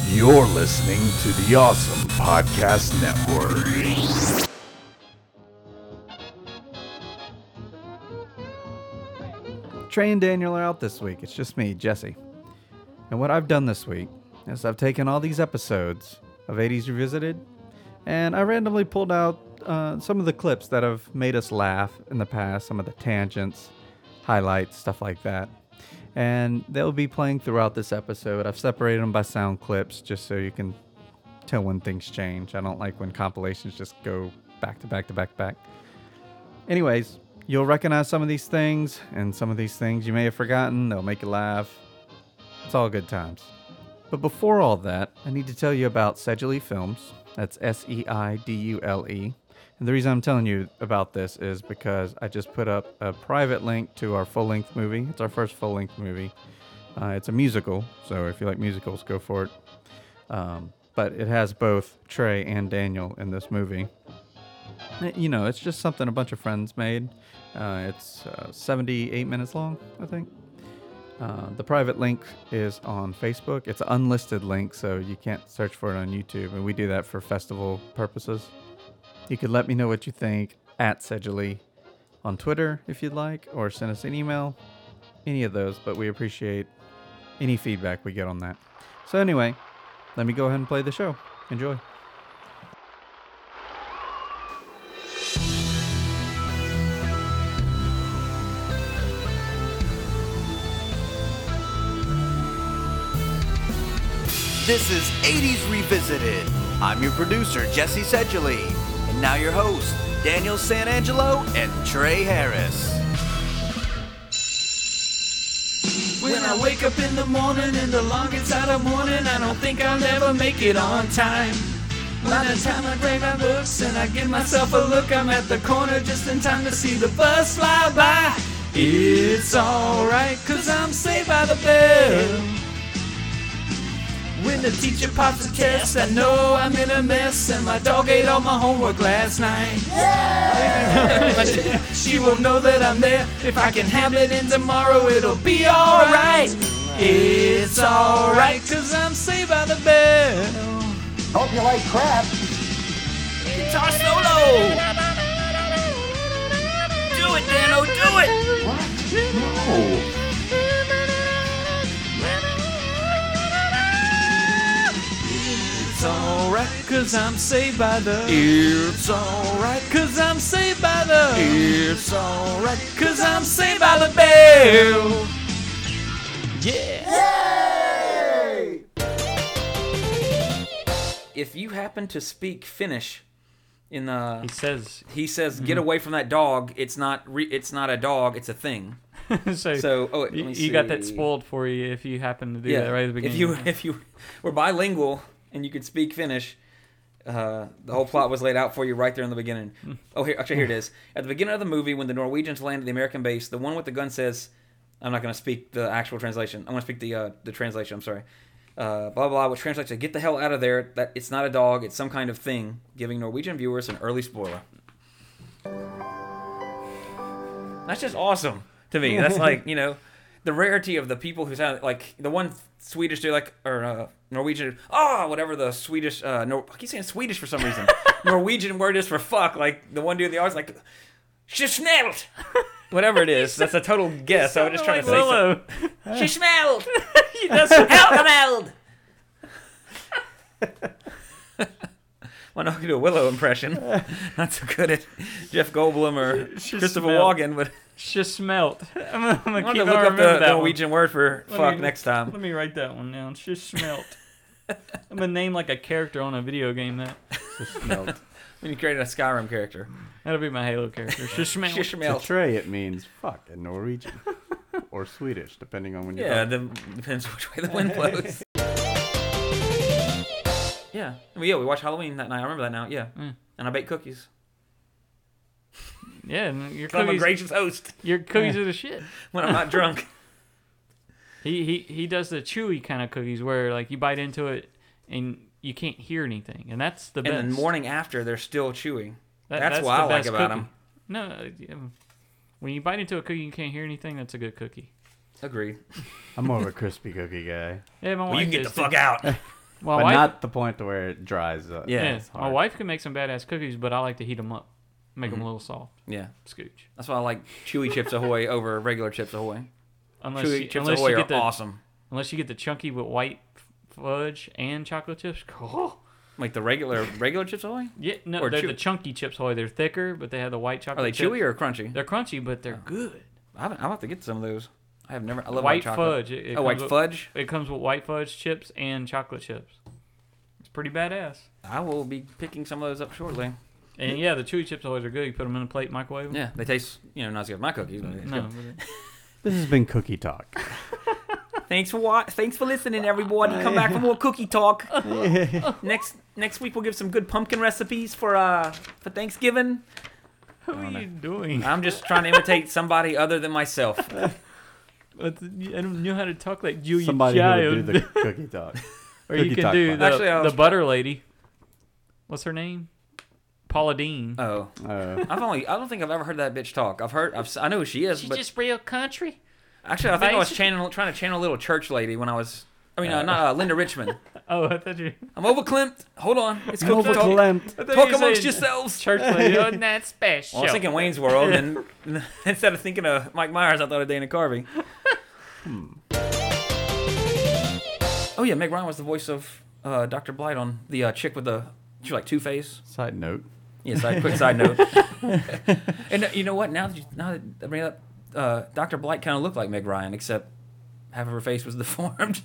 You're listening to the Awesome Podcast Network. Trey and Daniel are out this week. It's just me, Jesse. And what I've done this week is I've taken all these episodes of 80s Revisited, and I randomly pulled out some of the clips that have made us laugh in the past, some of the tangents, highlights, stuff like that. And they'll be playing throughout this episode. I've separated them by sound clips just so you can tell when things change. I don't like when compilations just go back to back to back to back. Anyways, you'll recognize some of these things, and some of these things you may have forgotten. They'll make you laugh. It's all good times. But before all that, I need to tell you about Seidule Films. That's Seidule. And the reason I'm telling you about this is because I just put up a private link to our full-length movie. It's our first full-length movie. It's a musical, so if you like musicals, go for it. But it has both Trey and Daniel in this movie. You know, it's just something a bunch of friends made. It's 78 minutes long, I think. The private link is on Facebook. It's an unlisted link, so you can't search for it on YouTube, and we do that for festival purposes. You could let me know what you think at Seidule on Twitter if you'd like, or send us an email, any of those, but we appreciate any feedback we get on that. So anyway, let me go ahead and play the show. Enjoy. This is 80s Revisited. I'm your producer, Jesse Seidule, and now your host, Daniel Sanangelo and Trey Harris. When I wake up in the morning in the longest out of morning, I don't think I'll ever make it on time. By the time I grab my books and I give myself a look, I'm at the corner just in time to see the bus fly by. It's alright, cause I'm saved by the bell. When the teacher pops a test, I know I'm in a mess, and my dog ate all my homework last night. She won't know that I'm there. If I can have it in tomorrow, it'll be alright. It's alright, cause I'm saved by the bell. Hope you like crap. Guitar solo! Do it, Dano, do it! What? No. It's alright, cause I'm saved by the. It's alright, cause I'm saved by the. It's alright, cause I'm saved by the bell. Yeah! Yay! If you happen to speak Finnish in the. He says, get away from that dog. It's not a dog, it's a thing. you got that spoiled for you if you happen to do that right at the beginning. If you were bilingual and you could speak Finnish, the whole plot was laid out for you right there in the beginning. Oh, here it is. At the beginning of the movie, when the Norwegians land at the American base, the one with the gun says, I'm not going to speak the actual translation. I'm going to speak the translation, I'm sorry. Blah, blah, which translates to, get the hell out of there. That it's not a dog, it's some kind of thing, giving Norwegian viewers an early spoiler. That's just awesome to me. That's like, the rarity of the people who sound like the one Swedish dude, or Norwegian, whatever the Swedish, I keep saying Swedish for some reason. Norwegian word is for fuck. Like the one dude in the audience, like, "Schsmelt," whatever it is. That's a total guess. I was just trying to say something. "Schsmelt." Helgemeld. Well, no, I can do a Willow impression. Not so good at Jeff Goldblum or Christopher Walken, but Schsmelt. I'm gonna keep look up the Norwegian word for fuck next time. Let me write that one down. Schsmelt. I'm gonna name like a character on a video game that. Schsmelt. When you create a Skyrim character. That'll be my Halo character. Schsmelt. To Trey, it means fuck in Norwegian. Or Swedish, depending on when you're depends which way the wind blows. Yeah. We watched Halloween that night. I remember that now. Yeah. And I baked cookies. Yeah, and your I'm a cookies. gracious host. Your cookies are the shit. When I'm not drunk. He does the chewy kind of cookies where like you bite into it and you can't hear anything, and that's the best. And the morning after, they're still chewy. That's what the I like best about cookie. them. No, when you bite into a cookie and you can't hear anything, that's a good cookie. Agreed. I'm more of a crispy cookie guy. Yeah, my Well, wife you can get the is fuck too. out. My but wife, not the point to where it dries up. Yeah, yeah, it's my hard. wife can make some badass cookies, but I like to heat them up, make Mm-hmm. them a little soft. Yeah. Scooch. That's why I like Chewy Chips Ahoy over regular Chips Ahoy. Unless Chewy you, Chips unless Ahoy you are get the awesome. unless you get the chunky with white fudge and chocolate chips. Oh. Like the regular Chips Ahoy? Yeah, no, Or they're chew- the chunky chips. Ahoy. They're thicker, but they have the white Are chocolate. they chips. chewy or crunchy? They're crunchy, but they're good. I'll have to get some of those. I have never. I love White chocolate. fudge. It Oh, white comes with- fudge. It comes with white fudge chips and chocolate chips. It's pretty badass. I will be picking some of those up shortly. And yeah, the chewy chips always are good. You put them in a plate, microwave 'em. Yeah, they taste not as good as my cookies. But No, but This has been Cookie Talk. Thanks for listening, everybody. Come back for more cookie talk. Next week we'll give some good pumpkin recipes for Thanksgiving. what are you doing? I'm just trying to imitate somebody other than myself. I don't know how to talk like Julia Somebody who Child. would do the Cookie Talk. Or you Cookie can Talk do Pod. the, Actually, I was- the butter lady. What's her name? Paula Dean. Oh, I don't think I've ever heard that bitch talk. I know who she is, but real country. actually I think I was Basic. trying to channel a little church lady when I was. I mean, not Linda Richmond. Oh, I thought you. I'm overklimped. Hold on, it's cookie talk. Overclamped. I thought Talk you were amongst saying yourselves. Church lady. Oh, not special. Well, I was thinking Wayne's World, and instead of thinking of Mike Myers, I thought of Dana Carvey. Oh yeah, Meg Ryan was the voice of Dr. Blight on the chick with the she was like Two-Face. Side note. Yeah, quick side note. And you know what? Now that I bring it up, Dr. Blight kind of looked like Meg Ryan, except half of her face was deformed.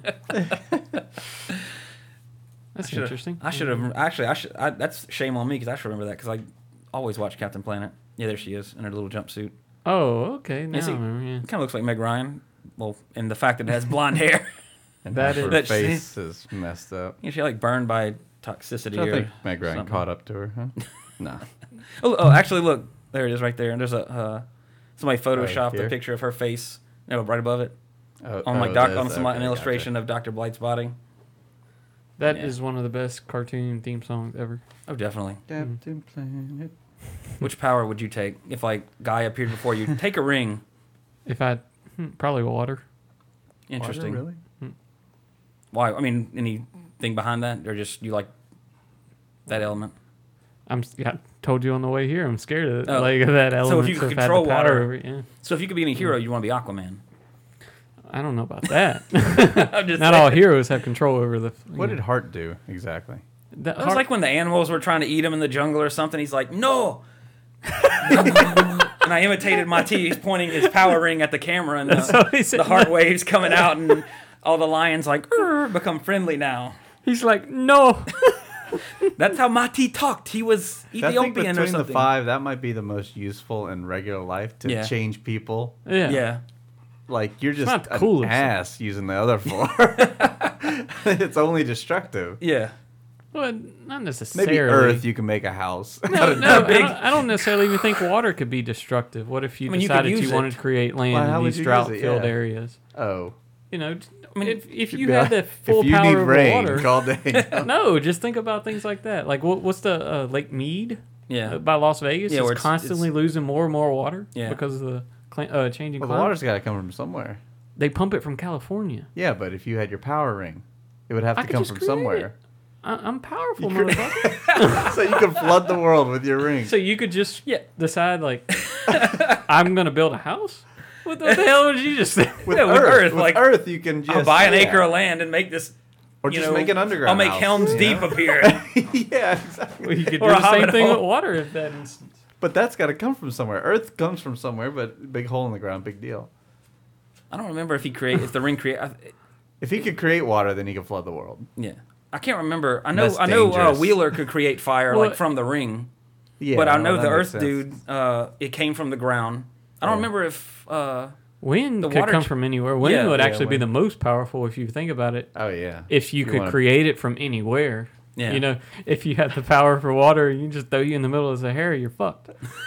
That's interesting. I should have actually. That's shame on me because I should remember that because I always watch Captain Planet. Yeah, there she is in her little jumpsuit. Oh, okay. Now see- I remember, yeah. It kind of looks like Meg Ryan. Well, and the fact that it has blonde hair. And That her is- face is messed up. You know, she like burned by toxicity. I or think Meg Ryan something. caught up to her, huh? No. Oh, actually, look, there it is right there. And there's a somebody photoshopped here? a picture of her face, right above it, Oh, on like there's- on okay, an illustration of Dr. Blight's body. That Yeah. is one of the best cartoon theme songs ever. Oh, definitely. Captain Planet. Which power would you take if like Guy appeared before you? Take a ring. If I probably water. Interesting. Water, really? Why? I mean, anything behind that, or just you like that element? I told you on the way here. I'm scared of Oh. like of that element. So if you could if I had control the power water- over it, yeah. So if you could be any hero, you want to be Aquaman. I don't know about that. I'm just Not saying. all heroes have control over the. What did Hart do exactly? That It was like when the animals were trying to eat him in the jungle or something. He's like, no. And I imitated Mati. He's pointing his power ring at the camera, and what he said. the heart waves coming out, and all the lions like become friendly now. He's like, no. That's how Mati talked. He was I think Ethiopian or between the something. five, that might be the most useful in regular life to Yeah. change people. Yeah. Yeah. Like, you're just not the an coolest. ass using the other four. It's only destructive. Yeah. Well, not necessarily. Maybe Earth, you can make a house. No, no, I don't necessarily even think water could be destructive. What if you I mean, you could decided use you it. wanted to create land Well, how in would these you use it? drought-filled Yeah. areas? Oh. You know, I mean, if you Be had like, the full if you power need over rain, water. call Daniel. No, just think about things like that. Like what's the Lake Mead Yeah. by Las Vegas? Yeah, where It's it's- constantly losing more and more water Yeah. because of the changing Well, the climate. water's got to come from somewhere. They pump it from California. Yeah, but if you had your power ring, it would have I to could come just from create somewhere. I'm powerful, You could- motherfucker. So you can flood the world with your ring. So you could just Yeah. decide like, I'm gonna build a house. What the hell did you just say? with Yeah, with Earth, Earth, with like, Earth, you can just I'll buy an yeah. acre of land and make this. or you just know, make an underground. I'll make house, Helm's you Deep know? appear. Yeah, exactly. Well, you could do Or a the same hobbit thing hole. with water if that instance. But that's got to come from somewhere. Earth comes from somewhere, but big hole in the ground, big deal. I don't remember if the ring create. If he could create water, then he could flood the world. Yeah. I can't remember. I That's know dangerous. Wheeler could create fire Well, like from the ring, Yeah, but I know well, the that Earth makes sense. dude. It came from the ground. I don't Yeah. remember if. Wind The could water come ch- from anywhere. Wind Yeah, would yeah, actually be wind. the most powerful if you think about it. Oh yeah. If you could wanna- create it from anywhere. Yeah. You know, if you had the power for water, you can just throw you in the middle of the Sahara, you're fucked.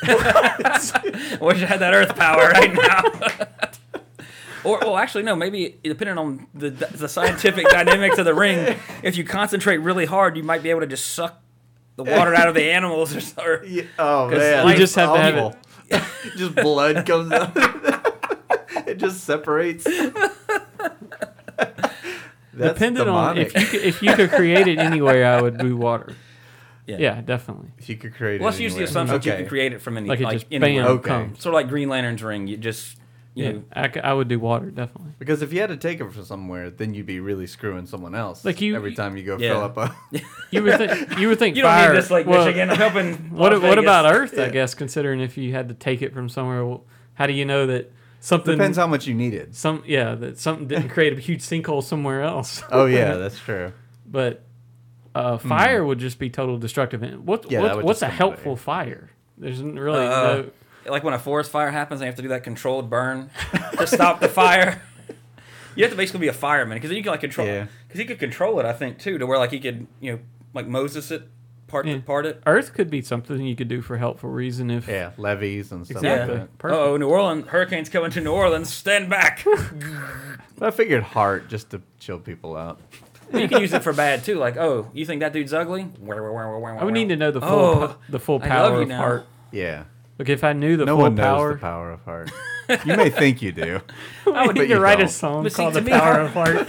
I wish I had that Earth power right now. Or, well, actually, no. Maybe depending on the scientific dynamics of the ring, if you concentrate really hard, you might be able to just suck the water out of the animals, or Yeah, oh 'Cause man, you just have to have awful. Just blood comes out. It just separates. That's Depending on demonic. if you could create it anywhere, I would do water. Yeah. Yeah, definitely. If you could create Well, it let's use the anywhere. assumption that you Okay. can create it from any, Like it like just anywhere. bam Okay. comes. Sort of like Green Lantern's ring. You just, you Yeah, know, I would do water definitely. Because if you had to take it from somewhere, then you'd be really screwing someone else. Like you- every time you go Yeah. fill up a. You would think you don't fire. need this like well, Michigan. I'm helping. What Las what Vegas. about Earth? I Yeah. guess considering if you had to take it from somewhere, well, how do you know that something Depends how much you needed. that something didn't create a huge sinkhole somewhere else? Oh yeah, that's true. But fire would just be total destructive. And Yeah, that would what's just a come helpful fire? There's really no. Like when a forest fire happens, they have to do that controlled burn to stop the fire. You have to basically be a fireman because then you can like control. Yeah. Because he could control it, I think, too, to where like he could, you know, like Moses it, part it. Earth could be something you could do for helpful reason if Yeah, levees and stuff Exactly. like that. Perfect. Oh, New Orleans hurricanes coming to New Orleans. Stand back. But I figured heart just to chill people out. You can use it for bad too. Like, oh, you think that dude's ugly? I would need to know the full Oh, the full I power love you of now. heart. Yeah. Like if I knew the No full one knows power, the power of heart. You may think you do. I would but need to you write a don't. song But see, called to "The me, Power of Heart."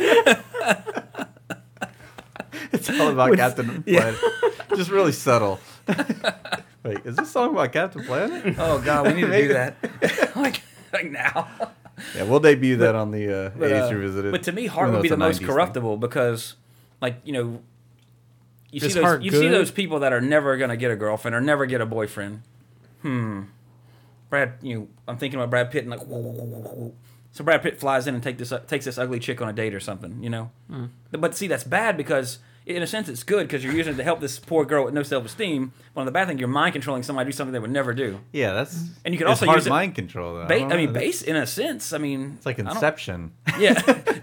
It's all about Captain Planet. Just really subtle. Wait, is this song about Captain Planet? Oh God, we need to do that. like now. Yeah, we'll debut that on the But, 80s Revisited. but to me, even heart though would be it's a the most 90s corruptible because, like, you know, you Is see those heart you see good? those people that are never gonna get a girlfriend or never get a boyfriend. Brad, I'm thinking about Brad Pitt and like, so Brad Pitt flies in and takes this ugly chick on a date or something, you know. But see, that's bad because in a sense it's good because you're using it to help this poor girl with no self-esteem. One of the bad things, you're mind controlling somebody to do something they would never do. Yeah, that's. And you can it's also hard use it- mind control, though. I don't know. mean, base in a sense. I mean, It's like I don't- Inception. Yeah.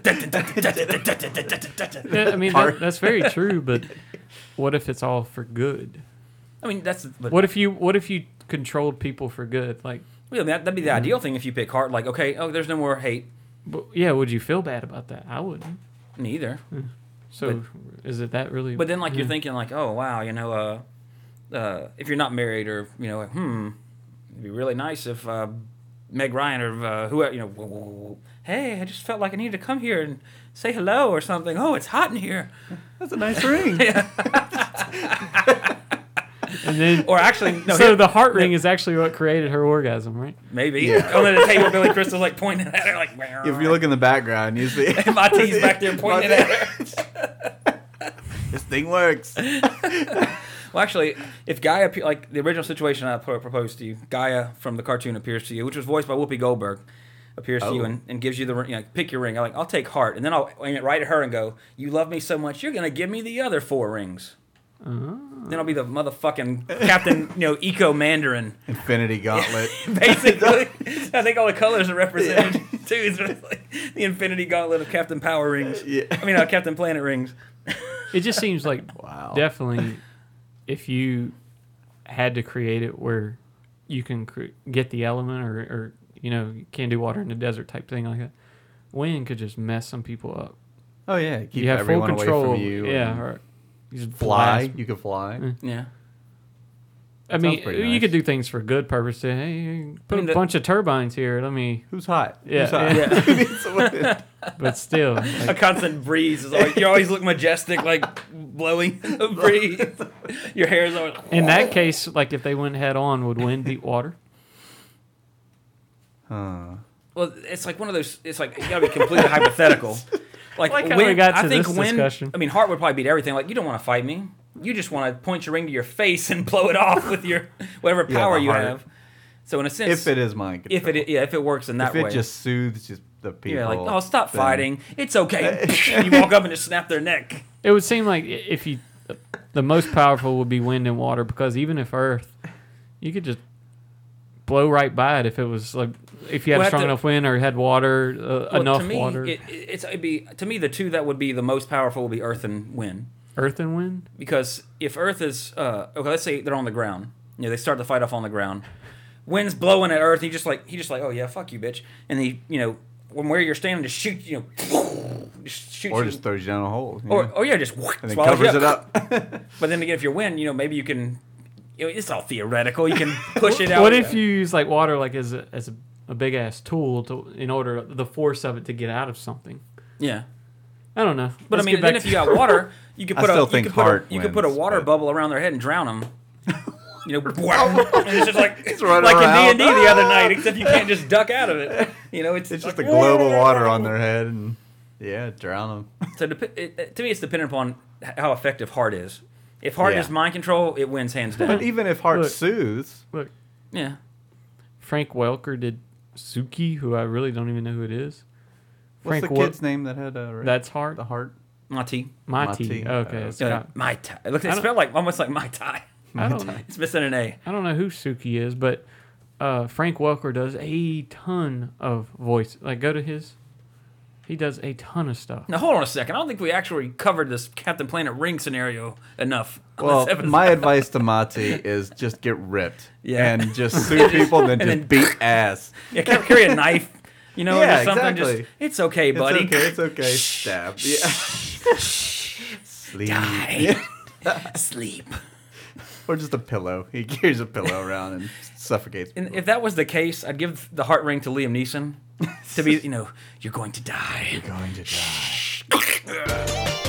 Yeah, I mean that's very true. But what if it's all for good? I mean, that's. But, What if you controlled people for good? Like, well, that'd be the ideal thing if you pick heart. Like, okay, there's no more hate. yeah, would you feel bad about that? I wouldn't. Neither. So is it that really? But then, like, you're thinking, like, oh wow, if you're not married, or like, it'd be really nice if Meg Ryan or whoever, hey, I just felt like I needed to come here and say hello or something. Oh, it's hot in here. That's a nice ring. And then, Or actually, no. so the heart ring is actually what created her orgasm, right? maybe Yeah. on the table, Billy Crystal's like pointing at her, like, If you look in the background, you see. Marty's back there pointing at her. This thing works. Well, actually, if Gaia, like the original situation I proposed to you, Gaia from the cartoon appears to you, which was voiced by Whoopi Goldberg, appears to you and gives you the ring. Pick your ring. I'll take heart, and then I'll aim it right at her and go, "You love me so much, you're gonna give me the other 4 rings." Then I'll be the motherfucking Captain, Eco Mandarin. Infinity Gauntlet. Basically, I think all the colors are represented too. It's like the Infinity Gauntlet of Captain Power rings. Yeah. I mean, Captain Planet rings. It just seems like Wow. definitely if you had to create it where you can get the element or you can't do water in the desert type thing like that, wind could just mess some people up. Oh yeah, keep You have full everyone control. away from you. Yeah, and or you just fly. blast. You can fly. Yeah. I mean, Sounds pretty you nice. could do things for good purpose. Say, hey, put a bunch of turbines here. Let me. Who's hot? Yeah, Who's hot? yeah. Who needs someone- But still, A like, constant breeze is always, you always look majestic, like blowing a breeze. Your hair is always. in that case, like if they went head on, would wind beat water? Huh. Well, it's like one of those. It's like you gotta be completely hypothetical. Like Like how we got to I think this wind. discussion. I mean, heart would probably beat everything. Like you don't want to fight me. You just want to point your ring to your face and blow it off with your whatever Yeah, power the you heart. have. So in a sense, If it is mind control. if it works in that if it way, just soothes just the people. yeah, like oh, stop then- fighting. It's okay. You walk up and just snap their neck. It would seem like if you, the most powerful would be wind and water because even if Earth, you could just blow right by it if it was like if you had Well, a strong to- enough wind or had water Well, enough to me, water. it'd be to me the two that would be the most powerful would be Earth and wind. Earth and wind. Because if Earth is okay, let's say they're on the ground. They start the fight off on the ground. Wind's blowing at Earth. He just like oh yeah, fuck you, bitch. And he from where you're standing, just shoot just shoot Or you. just throws you down a hole. Or yeah, just and then swallows you covers it up. But then again, if you're wind, maybe you can. It's all theoretical. You can push it out. What if you use like water like as a big ass tool in order the force of it to get out of something? Yeah. I don't know. But Let's I mean, get then back if to- you got water, you could I put still a think you could put heart a, you could put a wins, water but- bubble around their head and drown them. You know, and it's just like running like around. in D&D the other night, except you can't just duck out of it. You know, it's It's just like, a globe of water on their head, and drown them. So to me, it's dependent upon how effective heart is. If heart Yeah. is mind control, it wins hands down. But even if heart Look. soothes, Look, Yeah. Frank Welker did Suki, who I really don't even know who it is. what's Frank the kid's name that had That's Heart. the heart? Mati. Mati. Mati. Okay. It's got- Mai Tai. Look, I it's don't- spelled like almost like Mai Tai. I don't, It's missing an A. I don't know who Suki is, but Frank Welker does a ton of voice. Like, go to his. He does a ton of stuff. Now hold on a second. I don't think we actually covered this Captain Planet ring scenario enough. on Well, this episode. my advice to Mati is just get ripped. Yeah. And just sue people, then just beat ass. Yeah, carry a knife. You know, Yeah, or something. exactly. Just, it's okay, buddy. It's okay. Stab. Yeah. Sleep. Die. Sleep. Or just a pillow. He carries a pillow around and suffocates people. And if that was the case, I'd give the heart ring to Liam Neeson to be, you're going to die. Going to die.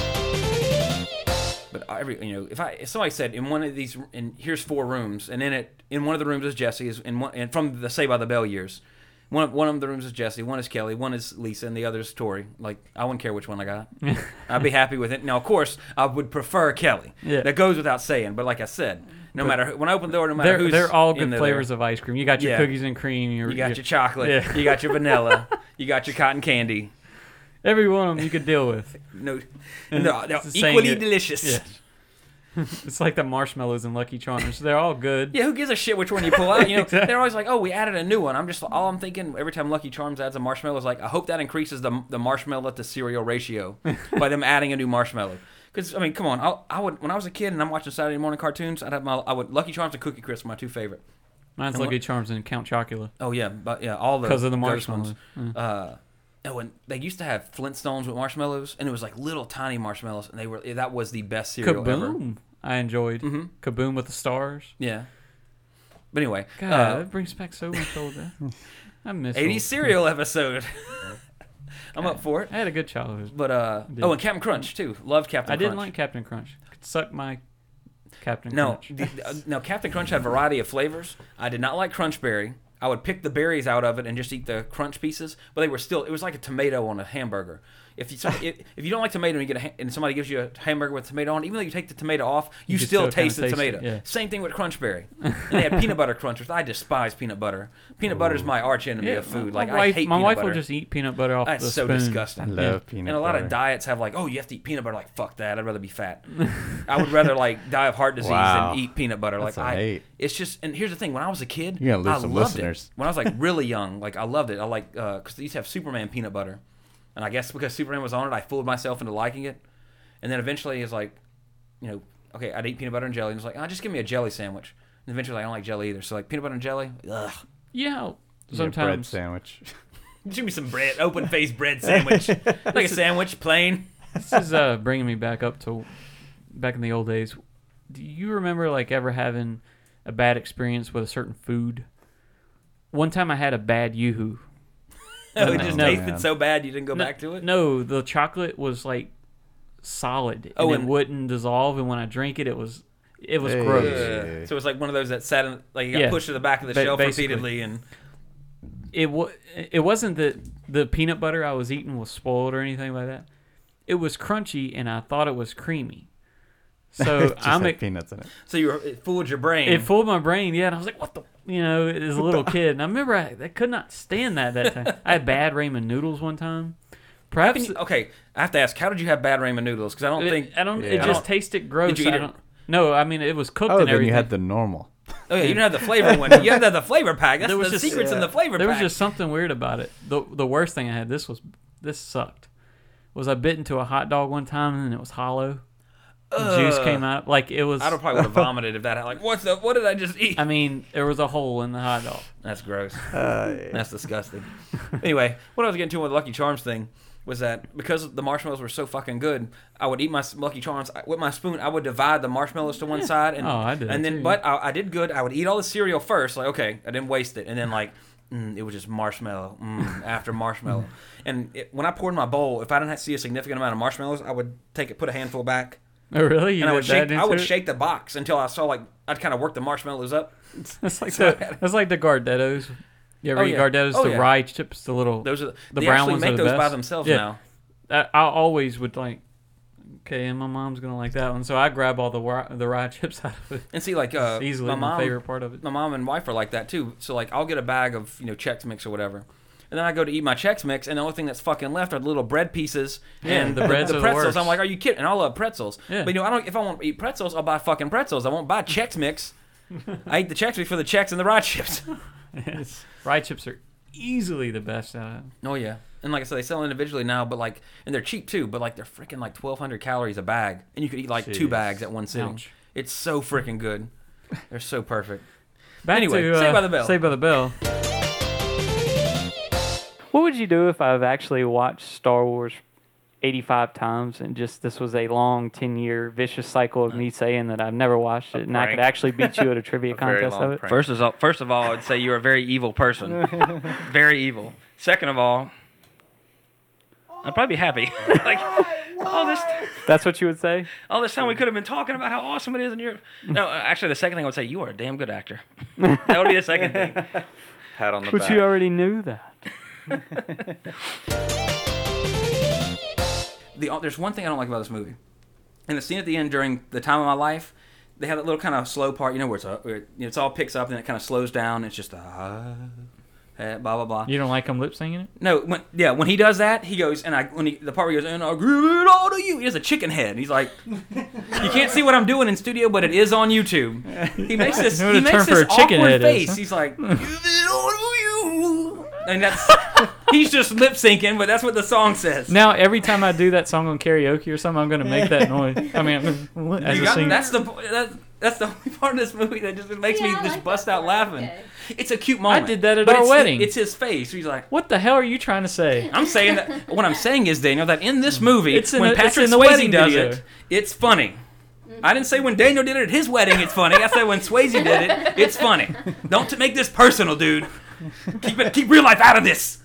But if somebody said in one of these, and here's 4 rooms, and in one of the rooms is Jesse, and from the Saved by the Bell years, one of the rooms is Jesse, one is Kelly, one is Lisa, and the other is Tori. Like, I wouldn't care which one I got. I'd be happy with it. Now, of course, I would prefer Kelly. Yeah. That goes without saying. But like I said, when I open the door, no matter who's They're all in good there, flavors of ice cream. You got your Yeah. cookies and cream. You got your chocolate. Yeah. You got your vanilla. You got your cotton candy. Every one of them you could deal with. No, And no, it's the saying equally it- delicious. Yeah. It's like the marshmallows and Lucky Charms. They're all good. Yeah, who gives a shit which one you pull out? You know, Exactly. they're always like, "Oh, we added a new one." All I'm thinking every time Lucky Charms adds a marshmallow is like, I hope that increases the marshmallow to cereal ratio by them adding a new marshmallow. Because I mean, come on, I would when I was a kid and I'm watching Saturday morning cartoons, Lucky Charms and Cookie Crisp are my 2 favorite. Mine's And Lucky Charms and Count Chocula. Oh yeah, but yeah, all the 'Cause of the ghost marshmallows. ones. And they used to have Flintstones with marshmallows, and it was like little tiny marshmallows, and that was the best cereal ever. Kaboom! I enjoyed. Mhm. Kaboom with the stars. Yeah. But anyway, God, that brings back so much old. I miss 80s old- cereal episode. I'm up for it. I had a good childhood. But did. and Captain Crunch too. Loved Captain I Crunch. didn't like Captain Crunch. Could suck my Captain No, Crunch. no. Captain Crunch had a variety of flavors. I did not like Crunch Berry. I would pick the berries out of it and just eat the crunch pieces, but they were still. It was like a tomato on a hamburger. If you don't like tomato and and somebody gives you a hamburger with tomato on, even though you take the tomato off, you can still still taste kinda the taste tomato. it, yeah. Same thing with Crunch Berry. And they had peanut butter crunch, which I despise peanut butter. Peanut butter is my arch enemy of food. Like I hate my peanut wife butter. will just eat peanut butter off That's the so spoon. disgusting. I love peanut And a lot butter. of diets have like, oh, you have to eat peanut butter. Like, fuck that. I'd rather be fat. I would rather like die of heart disease Wow. than eat peanut butter. That's like a I, hate. it's just. And here's the thing: when I was a kid, You're gonna lose I some loved listeners. it. When I was like really young, like I loved it. I like because they used to have Superman peanut butter, and I guess because Superman was on it, I fooled myself into liking it. And then eventually, it's like, okay, I'd eat peanut butter and jelly, and it's like, just give me a jelly sandwich. And eventually, I don't like jelly either. So like peanut butter and jelly, ugh. Yeah, Your bread sometimes. sandwich. Give me some bread, open faced bread sandwich, like a sandwich, plain. This is bringing me back up to back in the old days. Do you remember like ever having a bad experience with a certain food? One time I had a bad Yoo-hoo. Oh, it just No. tasted Man. so bad you didn't go back to it? No, the chocolate was like solid and Oh, it and- wouldn't dissolve, and when I drank it, it was Hey. gross. Yeah. So it was like one of those that sat in, like you got Yeah. pushed to the back of the Ba- shelf basically. repeatedly, and It wasn't that the peanut butter I was eating was spoiled or anything like that. It was crunchy, and I thought it was creamy. So Just I'm had peanuts in it. so it fooled your brain. It fooled my brain, yeah. And I was like, what the, as a little kid. And I remember I could not stand that time. I had bad ramen noodles one time. Perhaps Okay, I have to ask, how did you have bad ramen noodles? Because I don't think. it Yeah. just tasted gross. Did you eat I it? don't, no, I mean, it was cooked Oh, and then everything. you had the normal. Oh yeah, you didn't have the flavor one. You had the flavor pack. That's There was the just- secrets in the flavor There pack. was just something weird about it. The worst thing I had, this sucked, was I bit into a hot dog one time and it was hollow. Juice came out. Like it was. I probably would have vomited if that. Like, what did I just eat? I mean, there was a hole in the hot dog. That's gross. That's disgusting. Anyway, what I was getting to with the Lucky Charms thing was that because the marshmallows were so fucking good, I would eat my Lucky Charms with my spoon. I would divide the marshmallows to one side, and Oh, I did and that then too. but I did good. I would eat all the cereal first, like okay, I didn't waste it, and then like it was just marshmallow after marshmallow. And when I poured my bowl, if I didn't see a significant amount of marshmallows, I would put a handful back, Oh, really? You and I did would that shake the box until I saw I'd kind of work the marshmallows up. That's like the Gardettos. You ever Oh, eat yeah. Gardettos? Oh, The yeah. rye chips, the little. Those are The they brown actually ones make are the those by best. themselves Yeah. now. I always would like. Okay, and my mom's gonna like that one, so I grab all the rye chips out of it. And see, like It's easily my my mom, favorite part of it. my mom and wife are like that too. So like I'll get a bag of Chex Mix or whatever. And then I go to eat my Chex Mix, and the only thing that's fucking left are the little bread pieces and the breads are the pretzels. worst. I'm like, are you kidding? And I love pretzels. Yeah. But I don't. If I want to eat pretzels, I'll buy fucking pretzels. I won't buy Chex Mix. I eat the Chex Mix for the Chex and the rye chips. Rye chips are easily the best out of it. Oh yeah. And like I said, they sell individually now, but and they're cheap too. But they're freaking 1,200 calories a bag, and you could eat 2 Jeez. bags at one sitting. Ouch. It's so freaking good. They're so perfect. Back Anyway, to, Saved by the Bell. Saved by the Bell. What would you do if I've actually watched Star Wars 85 times and just this was a long 10-year vicious cycle of me saying that I've never watched it and I could prank. actually beat you at a trivia A very contest long of it? prank. First of all, I'd say you're a very evil person. Very evil. Second of all, I'd probably be happy. That's what you would say? All this time we could have been talking about how awesome it is, and you're. No, actually, the second thing I would say, you are a damn good actor. That would be the second thing. Pat on the But back. you already knew that. There's one thing I don't like about this movie, and the scene at the end during the time of my life, they have that little kind of slow part, where it's all picks up and then it kind of slows down. And it's just blah blah blah. You don't like him lip singing it? No, when he does that, he goes the part where he goes, and I'll give it all to you. He has a chicken head. And he's like, you can't see what I'm doing in studio, but it is on YouTube. He makes this You know what a term for a chicken awkward head is, face. huh? He's like, give it all to you, and he's just lip syncing, but that's what the song says. Now, every time I do that song on karaoke or something, I'm going to make that noise. I mean, as a singer. That's the only part of this movie that just makes me just bust out laughing. It's a cute moment. I did that at but our it's wedding. It's his face. He's like, What the hell are you trying to say? I'm saying that. What I'm saying is, Daniel, that in this movie, It's in when the- it's Patrick in the Swayze wedding does video. it, it's funny. I didn't say when Daniel did it at his wedding, it's funny. I said when Swayze did it, it's funny. Don't make this personal, dude. Keep real life out of this.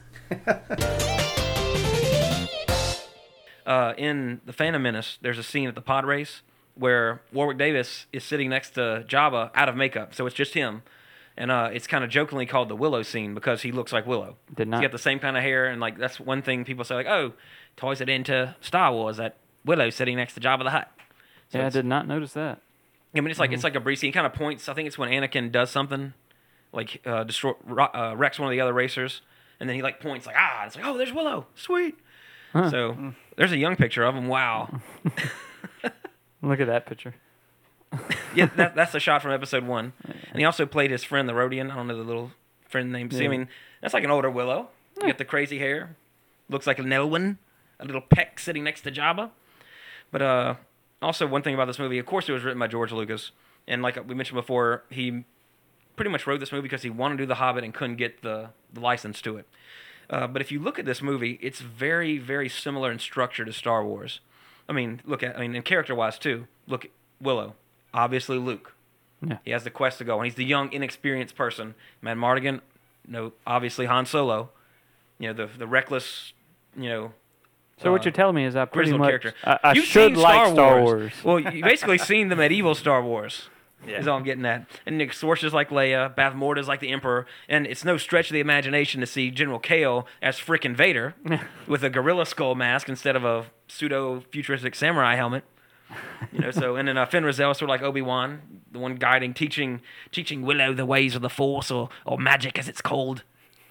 In The Phantom Menace, there's a scene at the pod race where Warwick Davis is sitting next to Jabba out of makeup, so it's just him. And it's kind of jokingly called the Willow scene because he looks like Willow. Did not. He's got the same kind of hair, and that's one thing people say, oh, ties it into Star Wars, that Willow sitting next to Jabba the Hutt. So Yeah, I it's- did not notice that. I mean, it's like a brief scene. He kind of points. I think it's when Anakin does something, like wrecks one of the other racers, and then he points it's like, oh, there's Willow, sweet. Huh. So there's a young picture of him. Wow. Look at that picture. Yeah, that's a shot from episode 1. And he also played his friend, the Rodian. I don't know the little friend name. See, I mean, that's like an older Willow. You got the crazy hair. Looks like an Elwyn. A little peck sitting next to Jabba. But also, one thing about this movie, of course, it was written by George Lucas. And like we mentioned before, he pretty much wrote this movie because he wanted to do The Hobbit and couldn't get the license to it. But if you look at this movie, it's very, very similar in structure to Star Wars. And character-wise, too. Look at Willow. Obviously, Luke. Yeah. He has the quest to go, and he's the young, inexperienced person. Matt Mardigan, obviously Han Solo. The reckless, So what you're telling me is I pretty grizzled much character. I You've should seen like Star Wars. Well, you've basically seen the medieval Star Wars. Yeah. Is all I'm getting at. And Nick Sorcerer's like Leia, Bath Morta's like the Emperor, and it's no stretch of the imagination to see General Kale as frickin' Vader with a gorilla skull mask instead of a pseudo-futuristic samurai helmet. And then Finn Rizal sort of like Obi-Wan, the one guiding, teaching Willow the ways of the Force, or magic as it's called.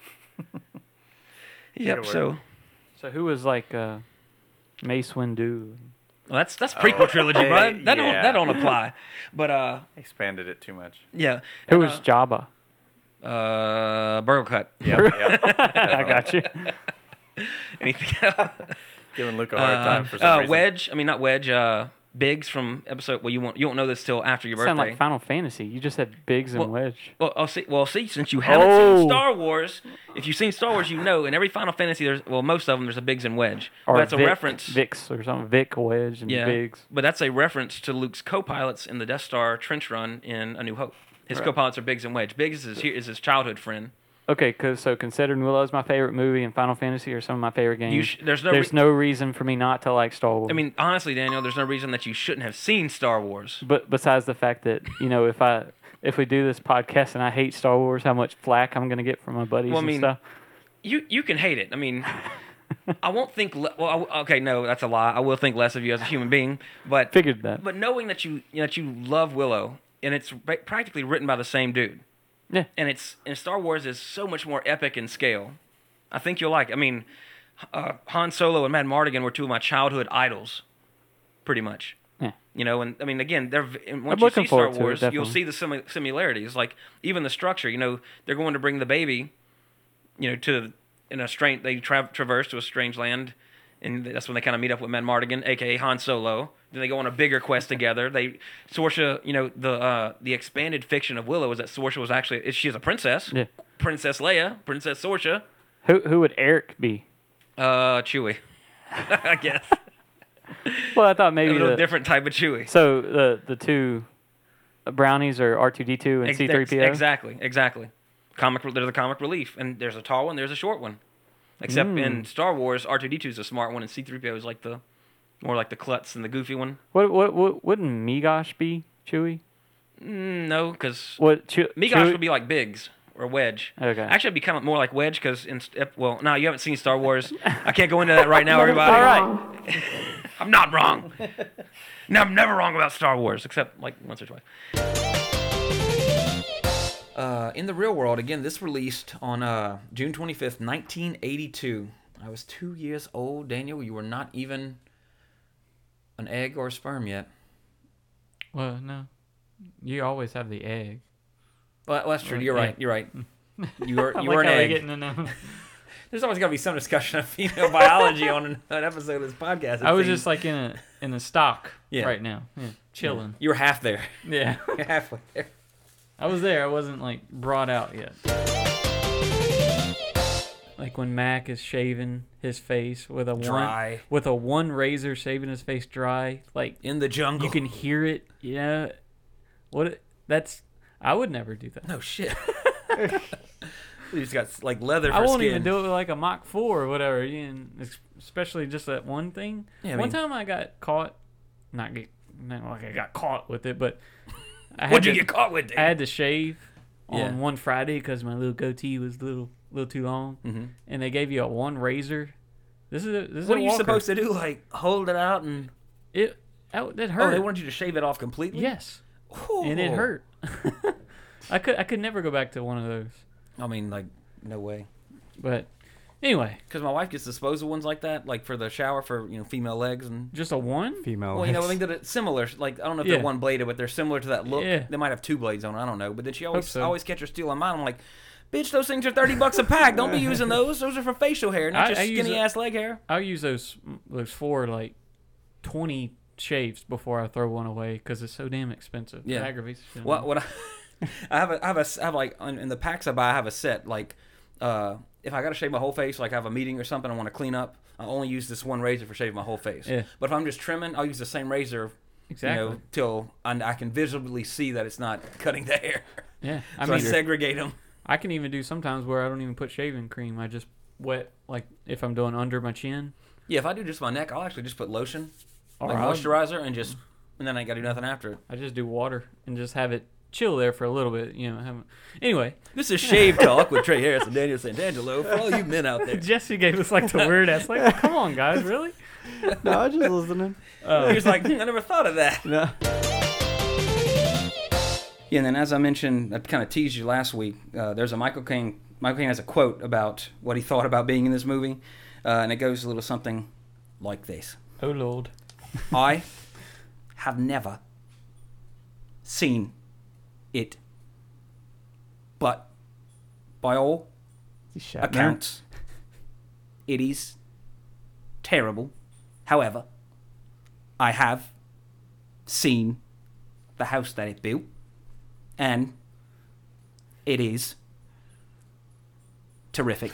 Yep. So So who was like Mace Windu? well, that's prequel trilogy, bro. yeah. That don't apply. But Expanded it too much. yeah. Who was Jabba? Burgle Cut. Yep. I got you. Anything else? Giving Luke a hard time for some reason. Wedge. I mean, not Wedge. Biggs from episode. Well, you won't know this till after your birthday. Sound like Final Fantasy. You just had Biggs and Wedge. Well, see, since you haven't seen Star Wars, if you've seen Star Wars, in every Final Fantasy, most of them, there's a Biggs and Wedge. Or But that's Vic, a reference. Vix or something. Vic, Wedge, and Yeah, Biggs. but that's a reference to Luke's co-pilots in the Death Star trench run in A New Hope. His co-pilots are Biggs and Wedge. Biggs is his childhood friend, Okay, so considering Willow's my favorite movie and Final Fantasy are some of my favorite games, there's no reason for me not to like Star Wars. I mean, honestly, Daniel, there's no reason that you shouldn't have seen Star Wars. But besides the fact that, if we do this podcast and I hate Star Wars, how much flack I'm going to get from my buddies and stuff. You can hate it. I mean, I won't think. Okay, no, that's a lie. I will think less of you as a human being, but Figured that. But knowing that you love Willow, and it's practically written by the same dude. Yeah. And Star Wars is so much more epic in scale. I think you'll like it. I mean, Han Solo and Mad Mardigan were two of my childhood idols, pretty much. Yeah. And I mean, again, once you looking see Star forward to it, Wars, you'll definitely. see the similarities. Like even the structure. They're going to bring the baby, they traverse to a strange land, and that's when they kind of meet up with Mad Mardigan, aka Han Solo. Then they go on a bigger quest together. Sorsha, the expanded fiction of Willow is that Sorsha was actually she's a princess. Yeah. Princess Leia, Princess Sorsha. Who would Eric be? Chewie, I guess. Well, I thought maybe A little different type of Chewie. So the two brownies are R2D2 and C3PO. Exactly. There's a comic relief, and there's a tall one, there's a short one. Except in Star Wars, R2D2 is a smart one, and C3PO is more like the klutz and the goofy one. What wouldn't Migosh be Chewie? No, because Migosh Migosh would be like Biggs or Wedge. Okay. Actually, it'd be kind of more like Wedge because no, you haven't seen Star Wars. I can't go into that right now, everybody. All right. I'm not wrong. No, I'm never wrong about Star Wars, except like once or twice. In the real world, again, this released on June 25th, 1982. I was 2 years old. Daniel, you were not even an egg or a sperm yet. Well, no. You always have the egg. Well, that's true. You're right. You're right. You were I an like how they egg. getting to know. There's always got to be some discussion of female biology on an episode of this podcast. I was just like in a stock Yeah. right now. Yeah, chilling. You were half there. Yeah. You're halfway there. I was there. I wasn't like brought out yet. Like when Mac is shaving his face with a Dry. one razor, shaving his face dry, like In the jungle. you can hear it. Yeah, I would never do that. No shit. He's got like leather for I won't skin. even do it with like a Mach 4 or whatever. Especially just that one thing. Yeah, one time I got caught. Not like I got caught with it, but What'd you get caught with, dude? I had to shave on Yeah. one Friday because my little goatee was a little too long, and they gave you a one razor. This is What a are you walker. supposed to do? Like hold it out and? It hurt. Oh, they wanted you to shave it off completely. Yes, Ooh. and it hurt. I could never go back to one of those. I mean, like, no way. But anyway, Because my wife gets disposable ones like that, like for the shower for female legs and. just a one. Female. Well, I think that it's similar. Like I don't know if Yeah. they're one bladed, but they're similar to that look. Yeah. They might have two blades on it. I don't know. But then she always so. always catch her stealing mine. I'm like, bitch, those things are $30 a pack. Don't be using those. Those are for facial hair, not just I use skinny it- ass leg hair. I'll use those for like 20 shaves before I throw one away because it's so damn expensive. Yeah. It aggravates the shit out of What me. I have like in the packs I buy, I have a set like if I got to shave my whole face, like I have a meeting or something, I want to clean up. I only use this one razor for shaving my whole face. Yeah. But if I'm just trimming, I'll use the same razor. Exactly. Till I can visibly see that it's not cutting the hair. Yeah, I segregate them. I can even do sometimes where I don't even put shaving cream. I just wet, like if I'm doing under my chin. Yeah, if I do just my neck, I'll actually just put lotion, Or like I'll- moisturizer, and then I ain't got to do nothing after it. I just do water and just have it chill there for a little bit. Anyway, This is Shave Talk with Trey Harris and Daniel Santangelo for all you men out there. Jesse gave us like the weird ass. Like, come on, guys, really? No, I was just listening. He was like, I never thought of that. No. Yeah, and then as I mentioned, I kind of teased you last week. There's a Michael Caine. Michael Caine has a quote about what he thought about being in this movie, and it goes a little something like this: Oh Lord. I have never seen it, but by all accounts, it is terrible. However, I have seen the house that it built, and it is terrific.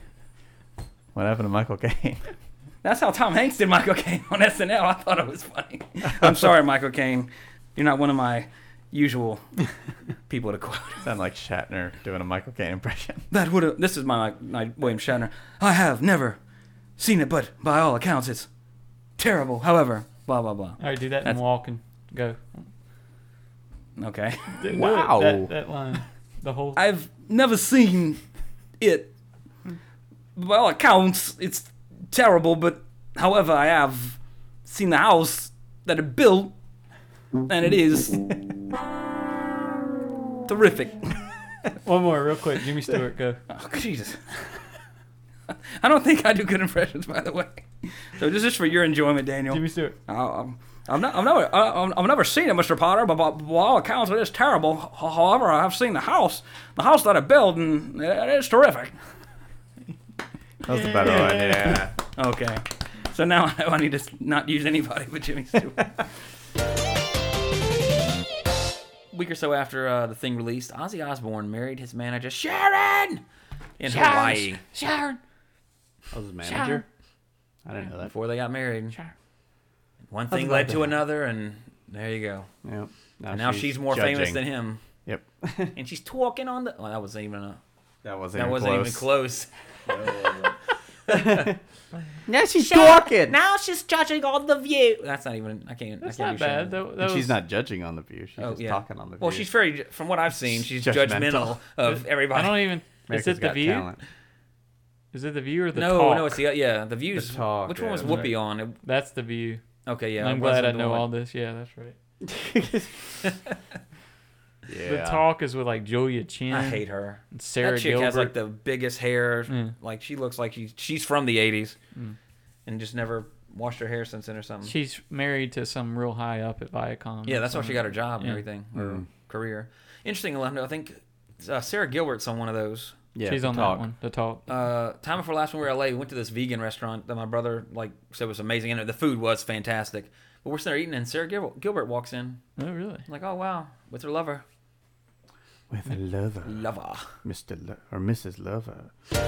What happened to Michael Caine? That's how Tom Hanks did Michael Caine on SNL. I thought it was funny. I'm sorry, Michael Caine. You're not one of my usual people to quote. Sound like Shatner doing a Michael Caine impression. That would have. This is my William Shatner. I have never seen it, but by all accounts, it's terrible. However, blah blah blah. All right, do that and walk and go. Okay. Do it. Wow. That line. The whole. I've never seen it. By all accounts, it's terrible. But however, I have seen the house that it built, and it is terrific. One more, real quick. Jimmy Stewart, go. Oh, Jesus. I don't think I do good impressions, by the way. So this is for your enjoyment, Daniel. Jimmy Stewart. I've never seen it, Mr. Potter, but by all accounts, it is terrible. However, I have seen the house that I built, and it is terrific. That was the better one, yeah. Okay. So now I need to not use anybody but Jimmy Stewart. A week or so after the thing released, Ozzy Osbourne married his manager, Sharon, in Hawaii. Sharon. That was his manager? I didn't know that. Before they got married. Sharon. One thing led to another, and there you go. Yep. And now she's more famous than him. Yep. And she's talking on the... Well, that wasn't even That close. Now she's talking. Now she's judging on the view. That's not even... I can't That's do not bad. Sharon. And she's not judging on the View. She's just talking on the View. Well, she's very... From what I've seen, she's Judgmental. judgmental of everybody. I don't even. America's Is it the Got View? Talent. Is it the View or the Talk? No, it's the Views. The Talk, Which one was yeah. Whoopi on? That's the View. Okay, yeah. I'm it glad I wasn't know the all one- this. Yeah, that's right. Yeah. The Talk is with like Julia Chen. I hate her. And Sarah That chick Gilbert. has like the biggest hair. Yeah. Like she looks like she's from the 80s and just never washed her hair since then or something. She's married to some real high up at Viacom. Yeah, that's how she got her job and Yeah. everything, her career. Interesting enough, I think Sarah Gilbert's on one of those. Yeah, She's The on Talk. that one. The Talk. Time before last when we were in LA, we went to this vegan restaurant that my brother said was amazing, and the food was fantastic. But we're sitting there eating, and Sarah Gilbert walks in. Oh, really? I'm like, oh wow, with her lover. With a lover. Lover. Or Mrs. Lover.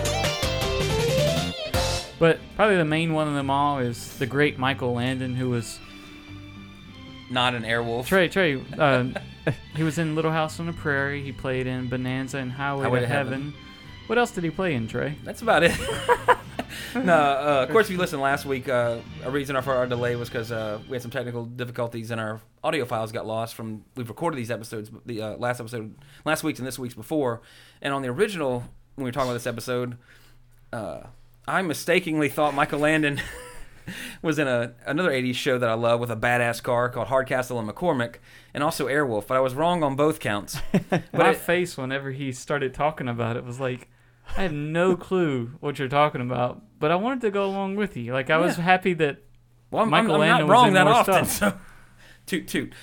But probably the main one of them all is the great Michael Landon, who was Not an Airwolf. Trey. He was in Little House on the Prairie. He played in Bonanza and Highway to Heaven. What else did he play in, Trey? That's about it. No, of course, if you listened last week, a reason for our delay was because we had some technical difficulties and our audio files got lost from. We've recorded these episodes, the last week's and this week's before, and on the original when we were talking about this episode, I mistakenly thought Michael Landon was in another 80s show that I love with a badass car called Hardcastle and McCormick, and also Airwolf, but I was wrong on both counts. My face whenever he started talking about it was like, I have no clue what you're talking about, but I wanted to go along with you. Like, I was happy that Michael Landon not wrong was in that more often. stuff. So, toot.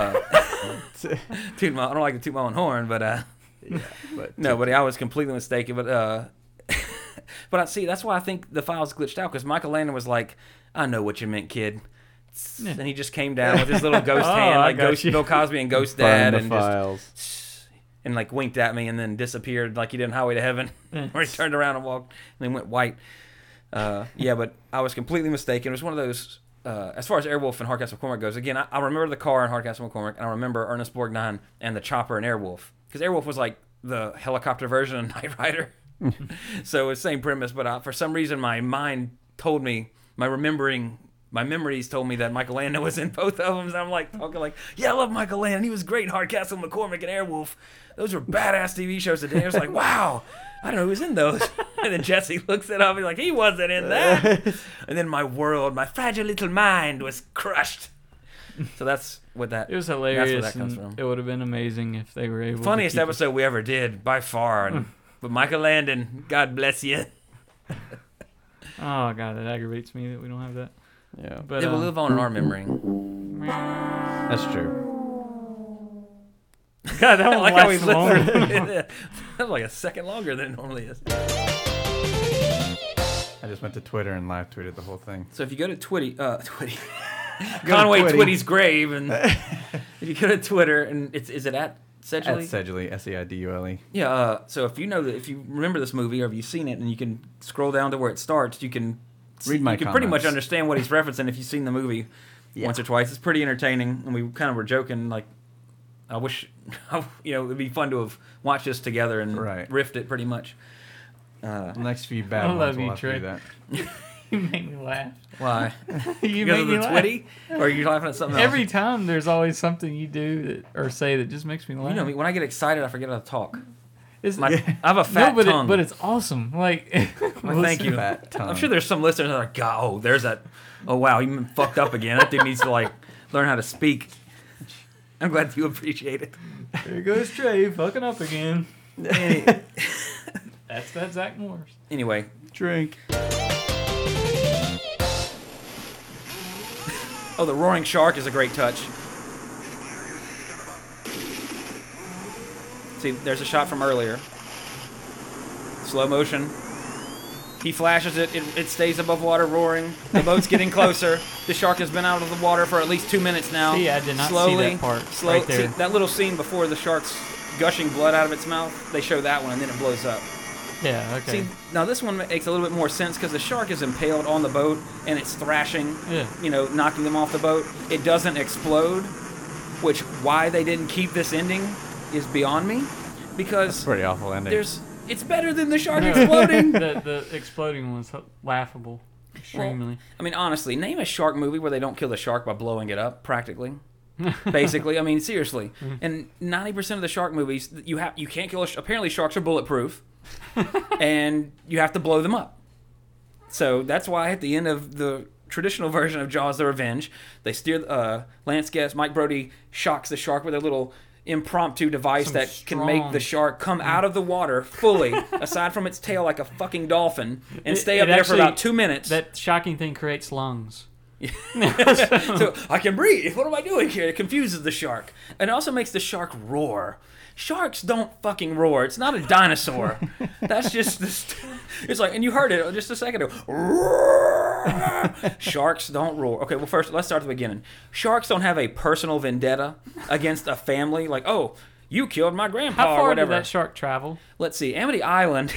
Toot I don't like to toot my own horn, but no, but I was completely mistaken. But but I see that's why I think the files glitched out because Michael Landon was like, "I know what you meant, kid," and he just came down with his little ghost hand, like Ghost Bill Cosby and Ghost Dad, and just and like winked at me and then disappeared like he did in Highway to Heaven, where he turned around and walked and then went white. Yeah, but I was completely mistaken. It was one of those. As far as Airwolf and Hardcastle McCormick goes, again, I remember the car in Hardcastle McCormick, and I remember Ernest Borgnine and the chopper in Airwolf, because Airwolf was like the helicopter version of Knight Rider. So it's the same premise, but for some reason my mind told me, my memories told me that Michael Landon was in both of them. So I'm like talking like, yeah, I love Michael Landon. He was great in Hardcastle McCormick and Airwolf. Those were badass TV shows today. I was like, wow, I don't know who was in those. And then Jesse looks it up. He's like, he wasn't in that. And then my fragile little mind was crushed. So that's what that. It was hilarious. That's where that comes from. It would have been amazing if they were able. Funniest to keep episode we ever did by far. And, but Michael Landon, God bless you. Oh god, it aggravates me that we don't have that. Yeah. But It will live on in our memory. That's true. God, that one like how we lasts longer. that was like a second longer than it normally is. I just went to Twitter and live tweeted the whole thing. So if you go to Conway Twitty. Twitty's grave, and if you go to Twitter, and is it at Sedgley? At Sedgley, Seidule. Yeah. So if you remember this movie or if you've seen it, and you can scroll down to where it starts, you can Read my you can pretty much comments. understand what he's referencing if you've seen the movie once or twice. It's pretty entertaining, and we kind of were joking like. I wish, it would be fun to have watched this together and Right. riffed it pretty much. The next few bad I ones love will you, have to Trey. do that. You make me laugh. Why? You Because make of me the laugh. Twitty? Or are you laughing at something else? Every time there's always something you do that, or say that just makes me laugh. You know me, when I get excited, I forget how to talk. It's, I have a fat no, tongue. but it's awesome. Like, Well, thank you. Fat tongue. I'm sure there's some listeners that are like, God, oh, there's that. Oh, wow, he fucked up again. That dude needs to, learn how to speak. I'm glad you appreciate it. Here goes Trey fucking up again. That's that Zach Morris. Anyway, Drink. oh, the roaring shark is a great touch. See, there's a shot from earlier. Slow motion. He flashes it. It stays above water, roaring. The boat's getting closer. The shark has been out of the water for at least 2 minutes now. See, I did not see that part right there. See, that little scene before the shark's gushing blood out of its mouth, they show that one, and then it blows up. Yeah, okay. See, now this one makes a little bit more sense because the shark is impaled on the boat, and it's thrashing, Yeah. knocking them off the boat. It doesn't explode, which why they didn't keep this ending is beyond me, because Pretty awful ending. it's better than the shark exploding. the exploding one's laughable. Extremely. I mean, honestly, name a shark movie where they don't kill the shark by blowing it up, practically. Basically, I mean, seriously. And 90% of the shark movies, you can't kill apparently sharks are bulletproof, and you have to blow them up. So that's why at the end of the traditional version of Jaws: The Revenge, they steer, Lance Guest, Mike Brody shocks the shark with a little impromptu device Some that can make the shark come out of the water fully, aside from its tail like a fucking dolphin, and stay up there for about 2 minutes. That shocking thing creates lungs. So I can breathe. What am I doing here? It confuses the shark. And it also makes the shark roar. Sharks don't fucking roar. It's not a dinosaur. That's just it's like, and you heard it just a second ago. Roar. Sharks don't roar. Okay, well first let's start at the beginning. Sharks don't have a personal vendetta against a family. Like, oh, you killed my grandpa How or far did whatever. that shark travel? Let's see. Amity Island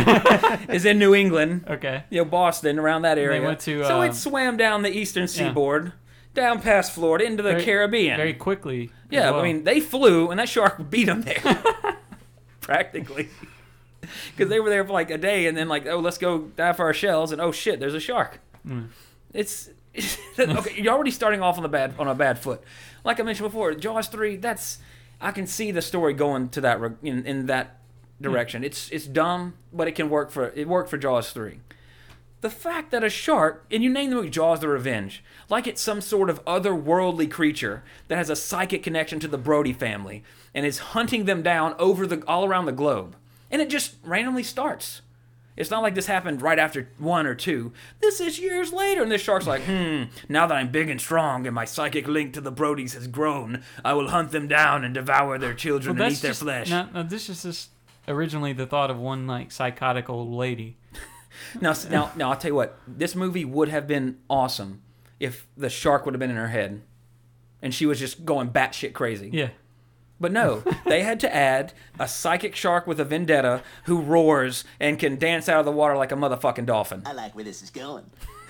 is in New England. Okay. Boston, around that area. went to, so it swam down the eastern seaboard, down past Florida, into the Caribbean. Very quickly. Yeah, as well. I mean, they flew, and that shark beat them there. Practically. Because they were there for like a day, and then like, oh, let's go dive for our shells, and oh shit, there's a shark. It's okay. You're already starting off on a bad foot. Like I mentioned before, Jaws 3. I can see the story going to that in that direction. It's dumb, but it worked for Jaws 3. The fact that a shark, and you name the movie Jaws: The Revenge, like it's some sort of otherworldly creature that has a psychic connection to the Brody family and is hunting them down all around the globe, and it just randomly starts. It's not like this happened right after 1 or 2. This is years later, and this shark's like, now that I'm big and strong and my psychic link to the Brodies has grown, I will hunt them down and devour their children and eat their flesh. No, this is just originally the thought of one like psychotic old lady. Now, I'll tell you what. This movie would have been awesome if the shark would have been in her head, and she was just going batshit crazy. Yeah. But no, they had to add a psychic shark with a vendetta who roars and can dance out of the water like a motherfucking dolphin. I like where this is going.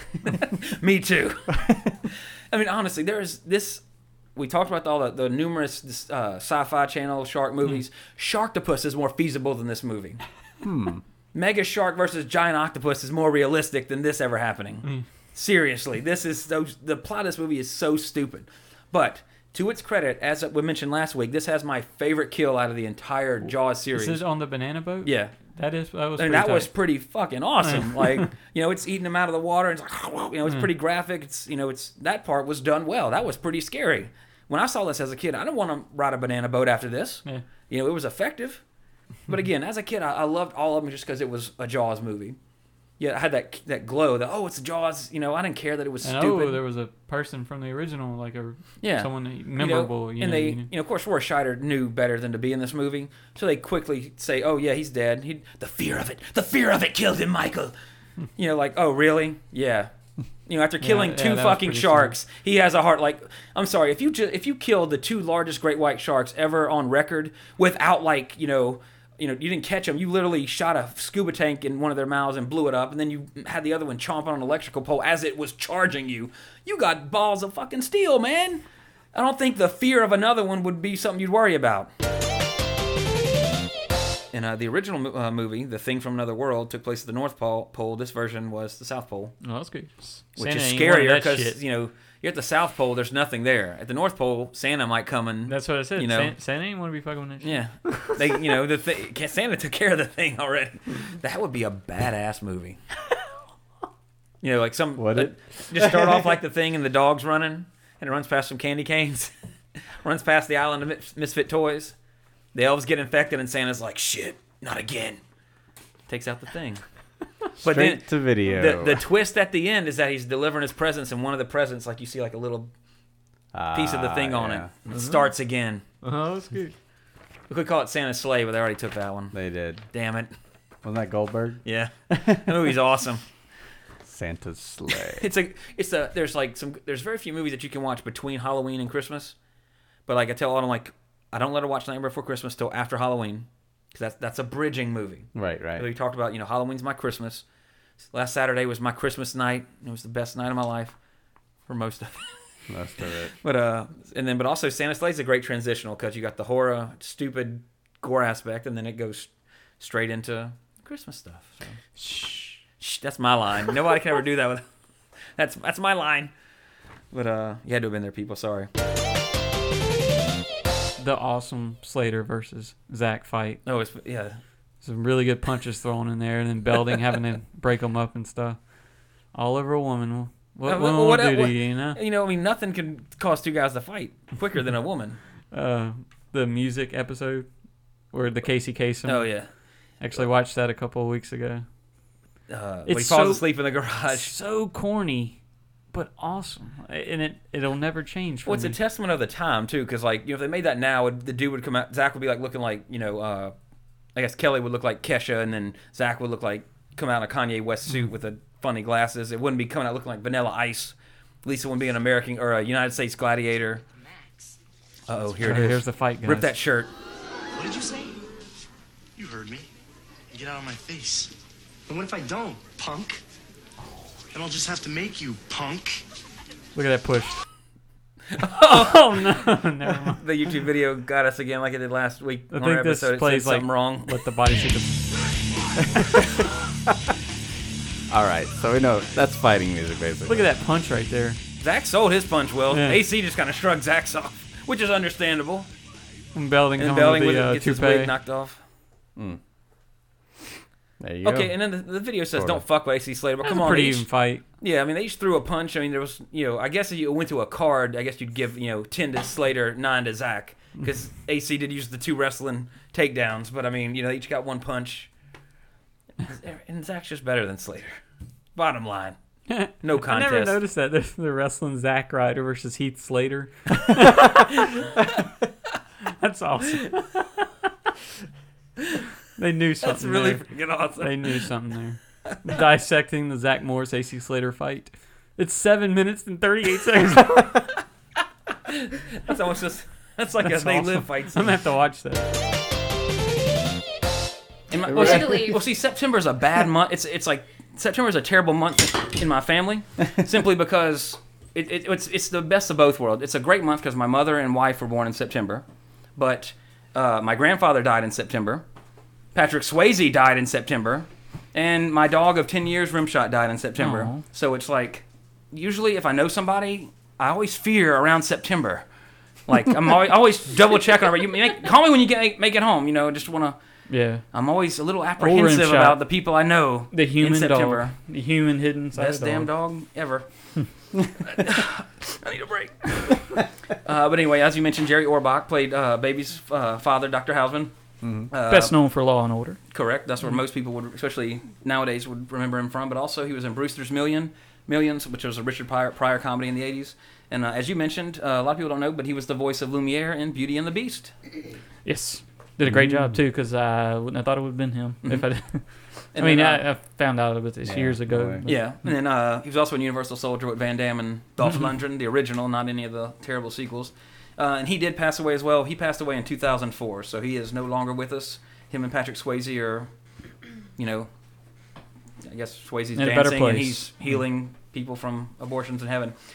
Me too. I mean, honestly, there's this. We talked about all the numerous sci-fi channel shark movies. Sharktopus is more feasible than this movie. Mega shark versus giant octopus is more realistic than this ever happening. Seriously, the plot of this movie is so stupid. But to its credit, as we mentioned last week, this has my favorite kill out of the entire Jaws series. Is this on the banana boat? Yeah. That was And that was pretty fucking awesome. Like, it's eating them out of the water. And it's like, it's pretty graphic. It's that part was done well. That was pretty scary. When I saw this as a kid, I didn't want to ride a banana boat after this. Yeah. It was effective. But again, as a kid, I loved all of them just because it was a Jaws movie. Yeah, I had that glow. It's Jaws. I didn't care that it was stupid. Oh, there was a person from the original, like someone memorable. Of course, Roy Scheider knew better than to be in this movie, so they quickly say, "Oh yeah, he's dead. The fear of it killed him, Michael." Oh really? Yeah. After killing two fucking sharks, he has a heart. Like, I'm sorry, if you killed the 2 largest great white sharks ever on record without you didn't catch them. You literally shot a scuba tank in one of their mouths and blew it up, and then you had the other one chomping on an electrical pole as it was charging you. You got balls of fucking steel, man. I don't think the fear of another one would be something you'd worry about. In the original movie, The Thing from Another World, took place at the North Pole. This version was the South Pole. Oh, that's good. Which Santa is ain't one of scarier that because, shit. you know, you're at the South Pole, there's nothing there. At the North Pole, Santa might come and... That's what I said. You know, Santa ain't want to be fucking with that shit. yeah. They, you know, Santa took care of the thing already. That would be a badass movie. You know, like some... Would it? Just start off like The Thing and the dog's running, and it runs past some candy canes. Runs past the island of Misfit Toys. The elves get infected, and Santa's like, shit, not again. Takes out the thing. But Straight then to video. the twist at the end is that he's delivering his presents, and one of the presents, like you see like a little piece of the thing on it. It starts again. Oh, that's good. We could call it Santa's Sleigh, but they already took that one. They did. Damn it. Wasn't that Goldberg? Yeah. That movie's awesome. Santa's sleigh. There's very few movies that you can watch between Halloween and Christmas. But like I tell Autumn, like, I don't let her watch Nightmare Before Christmas till after Halloween. Because that's a bridging movie. Right. We talked about, you know, Halloween's my Christmas. Last Saturday was my Christmas night. It was the best night of my life for most of it. Most of it. But also Santa's Sleigh is a great transitional because you got the horror, stupid gore aspect, and then it goes straight into Christmas stuff. So. Shh, that's my line. Nobody can ever do that with. That's my line. But you had to have been there, people. Sorry. The awesome Slater versus Zach fight. Oh, yeah. Some really good punches thrown in there, and then Belding having to break them up and stuff. All over a woman. What woman would do to you, you know? You know, I mean, nothing can cause two guys to fight quicker than a woman. The music episode where the Casey Kasem. Oh, yeah. Actually watched that a couple of weeks ago. When he falls asleep in the garage. So corny, but awesome, and it'll never change for Well, it's me. a testament of the time too, because like, you know, if they made that now, the dude would come out. Zach would be like looking like, you know, I guess Kelly would look like Kesha, and then Zach would look like come out in a Kanye West suit with the funny glasses. It wouldn't be coming out looking like Vanilla Ice. At least it wouldn't be an American or a United States Gladiator. Uh-oh, here it is. Here's the fight, guys. Rip that shirt. What did you say? You heard me. Get out of my face. And what if I don't, punk? Then I'll just have to make you, punk. Look at that push. Oh no! Never mind. The YouTube video got us again, like it did last week. I on think our this episode. It plays said like something wrong. Let the body see the. All right, so we know that's fighting music, basically. Look at that punch right there. Zach sold his punch well. Yeah. AC just kind of shrugged Zach's off, which is understandable. And Belding And coming Belding with the gets his toupee. wig knocked off. There you go. Okay, and then the video says, Sorta. "Don't fuck with AC Slater." But That come was a on, pretty they even each, fight. yeah. I mean, they each threw a punch. I mean, there was, you know, I guess if you went to a card, I guess you'd give, you know, 10 to Slater, 9 to Zach, because AC did use the 2 wrestling takedowns. But I mean, you know, they each got 1 punch, and Zach's just better than Slater. Bottom line, no contest. I never noticed that. They're wrestling Zack Ryder versus Heath Slater. That's awesome. They knew something. That's really there. freaking awesome. They knew something there. Dissecting the Zach Morris AC Slater fight. It's 7 minutes and 38 seconds. That's almost just. That's like That's a They awesome. Live fight I'm scene. gonna have to watch that. Well, see, September's a bad month. It's like September's a terrible month in my family, simply because it's the best of both worlds. It's a great month because my mother and wife were born in September, but my grandfather died in September. Patrick Swayze died in September, and my dog of 10 years, Rimshot, died in September. Aw. So it's like, usually if I know somebody, I always fear around September. Like, I'm always double checking. Call me when you make it home. You know, just want to. Yeah. I'm always a little apprehensive Rimshot. about the people I know. The human in September. dog. The human hidden inside Best a damn dog ever. I need a break. But anyway, as you mentioned, Jerry Orbach played Baby's father, Dr. Hausman. Best known for Law and Order. Correct. That's where most people would, especially nowadays, would remember him from. But also, he was in Brewster's Millions, which was a Richard Pryor comedy in the 80s. And as you mentioned, a lot of people don't know, but he was the voice of Lumiere in Beauty and the Beast. Yes. Did a great job, too, because I wouldn't have thought it would have been him. If I did. And I mean, then, I found out about this years ago. boy. but- Yeah, and then he was also in Universal Soldier with Van Damme and Dolph Lundgren, the original, not any of the terrible sequels. And he did pass away as well. He passed away in 2004, so he is no longer with us. Him and Patrick Swayze are, you know, I guess Swayze's In a better dancing and place. he's healing people from abortions in heaven.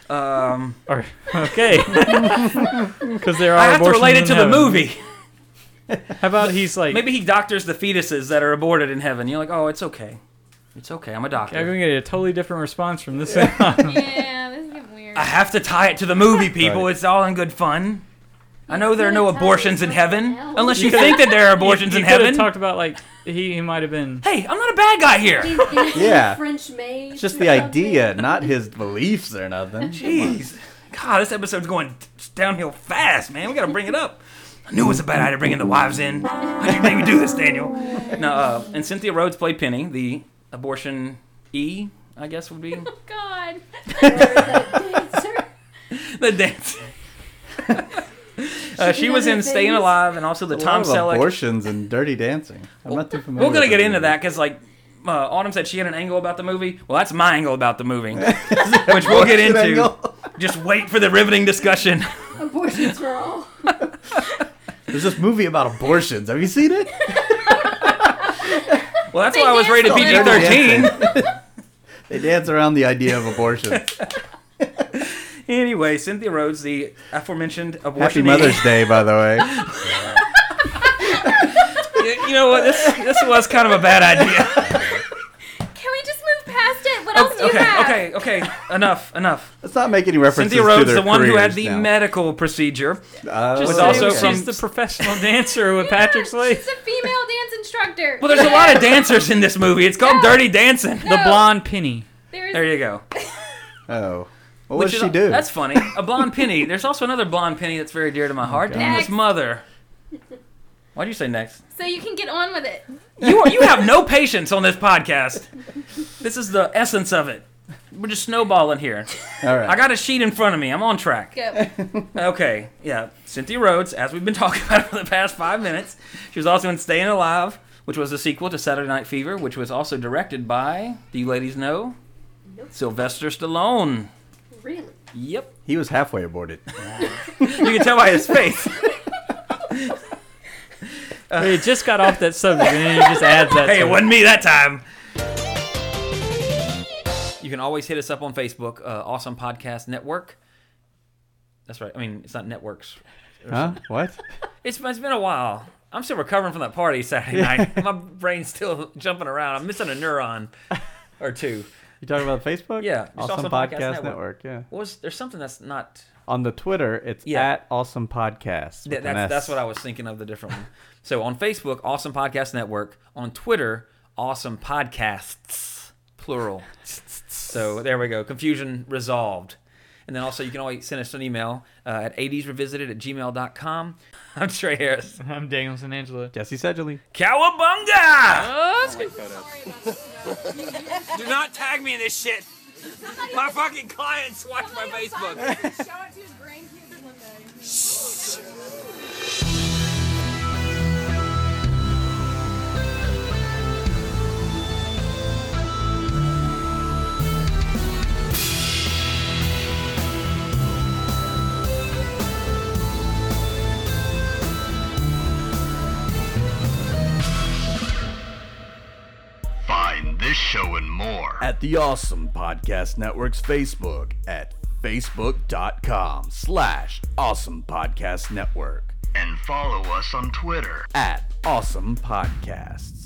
Or okay, because there are. I have to relate it abortions to in the heaven. movie. How about he's like, Maybe he doctors the fetuses that are aborted in heaven. You're like, oh, it's okay. It's okay. I'm a doctor. I'm gonna get a totally different response from this. Yeah, this is getting weird. I have to tie it to the movie, people. Right. It's all in good fun. I know there are no could've tied abortions it in to heaven, something else. unless you think that there are abortions you in could have heaven. talked about like he might have been. Hey, I'm not a bad guy here. Yeah. French maid. It's just the idea, not his beliefs or nothing. Jeez. God, this episode's going downhill fast, man. We gotta bring it up. I knew it was a bad idea to bring the wives in. Why'd you make me do this, Daniel? No, and Cynthia Rhodes played Penny, the abortion E, I guess would be. God. The dancer. She was in Staying Alive and also the A Tom lot of Selleck. abortions and Dirty Dancing. I'm not too familiar. We're gonna with get it. into that because Autumn said she had an angle about the movie. Well, that's my angle about the movie, which we'll get into. Angle? Just wait for the riveting discussion. Abortions for all. There's this movie about abortions. Have you seen it? Well, that's They why I was dance rated a little. PG-13. They dance around the idea of abortion. Anyway, Cynthia Rhodes, the aforementioned Happy abortion. Mother's Day, by the way. You know what? This was kind of a bad idea. Can we just move past it? What else do you have? Okay. Enough. Let's not make any references Cynthia to Rhodes, their the one who had careers the now. medical procedure. Just was say also she's from- the professional dancer with Patrick Swayze. She's a female dance instructor. Well, there's a lot of dancers in this movie. It's called Dirty Dancing. The blonde Penny. There you go. Oh. What Which does is- she do? That's funny. A blonde penny. There's also another blonde penny that's very dear to my heart. Dana's Next. mother. Why'd you say next? So you can get on with it. You have no patience on this podcast. This is the essence of it. We're just snowballing here. All right. I got a sheet in front of me. I'm on track. Go. Okay, yeah. Cynthia Rhodes, as we've been talking about for the past 5 minutes, she was also in Staying Alive, which was a sequel to Saturday Night Fever, which was also directed by, do you ladies know? Nope. Sylvester Stallone. Really? Yep. He was halfway aborted. You can tell by his face. He just got off that subject, and then he just adds that. Hey, to it wasn't me that time. You can always hit us up on Facebook, Awesome Podcast Network. That's right. I mean, it's not networks. Huh? What? It's been a while. I'm still recovering from that party Saturday night. My brain's still jumping around. I'm missing a neuron or two. You talking about Facebook? Yeah, just Awesome Awesome Podcast, Podcast Network. Network. Yeah. There's something that's not. On the Twitter, it's Yeah. at Awesome Podcast. with an S. That's what I was thinking of, the different one. So on Facebook, Awesome Podcast Network. On Twitter, Awesome Podcasts, plural. So there we go. Confusion resolved. And then also you can always send us an email at 80srevisited@gmail.com. I'm Trey Harris. I'm Daniel San Angelo. Jesse Sedgley. Cowabunga! Do not tag me in this shit. My fucking clients watch my Facebook. Show it to his grandkids one day. Find this show and more at the Awesome Podcast Network's Facebook at facebook.com/Awesome Podcast Network. And follow us on Twitter at Awesome Podcasts.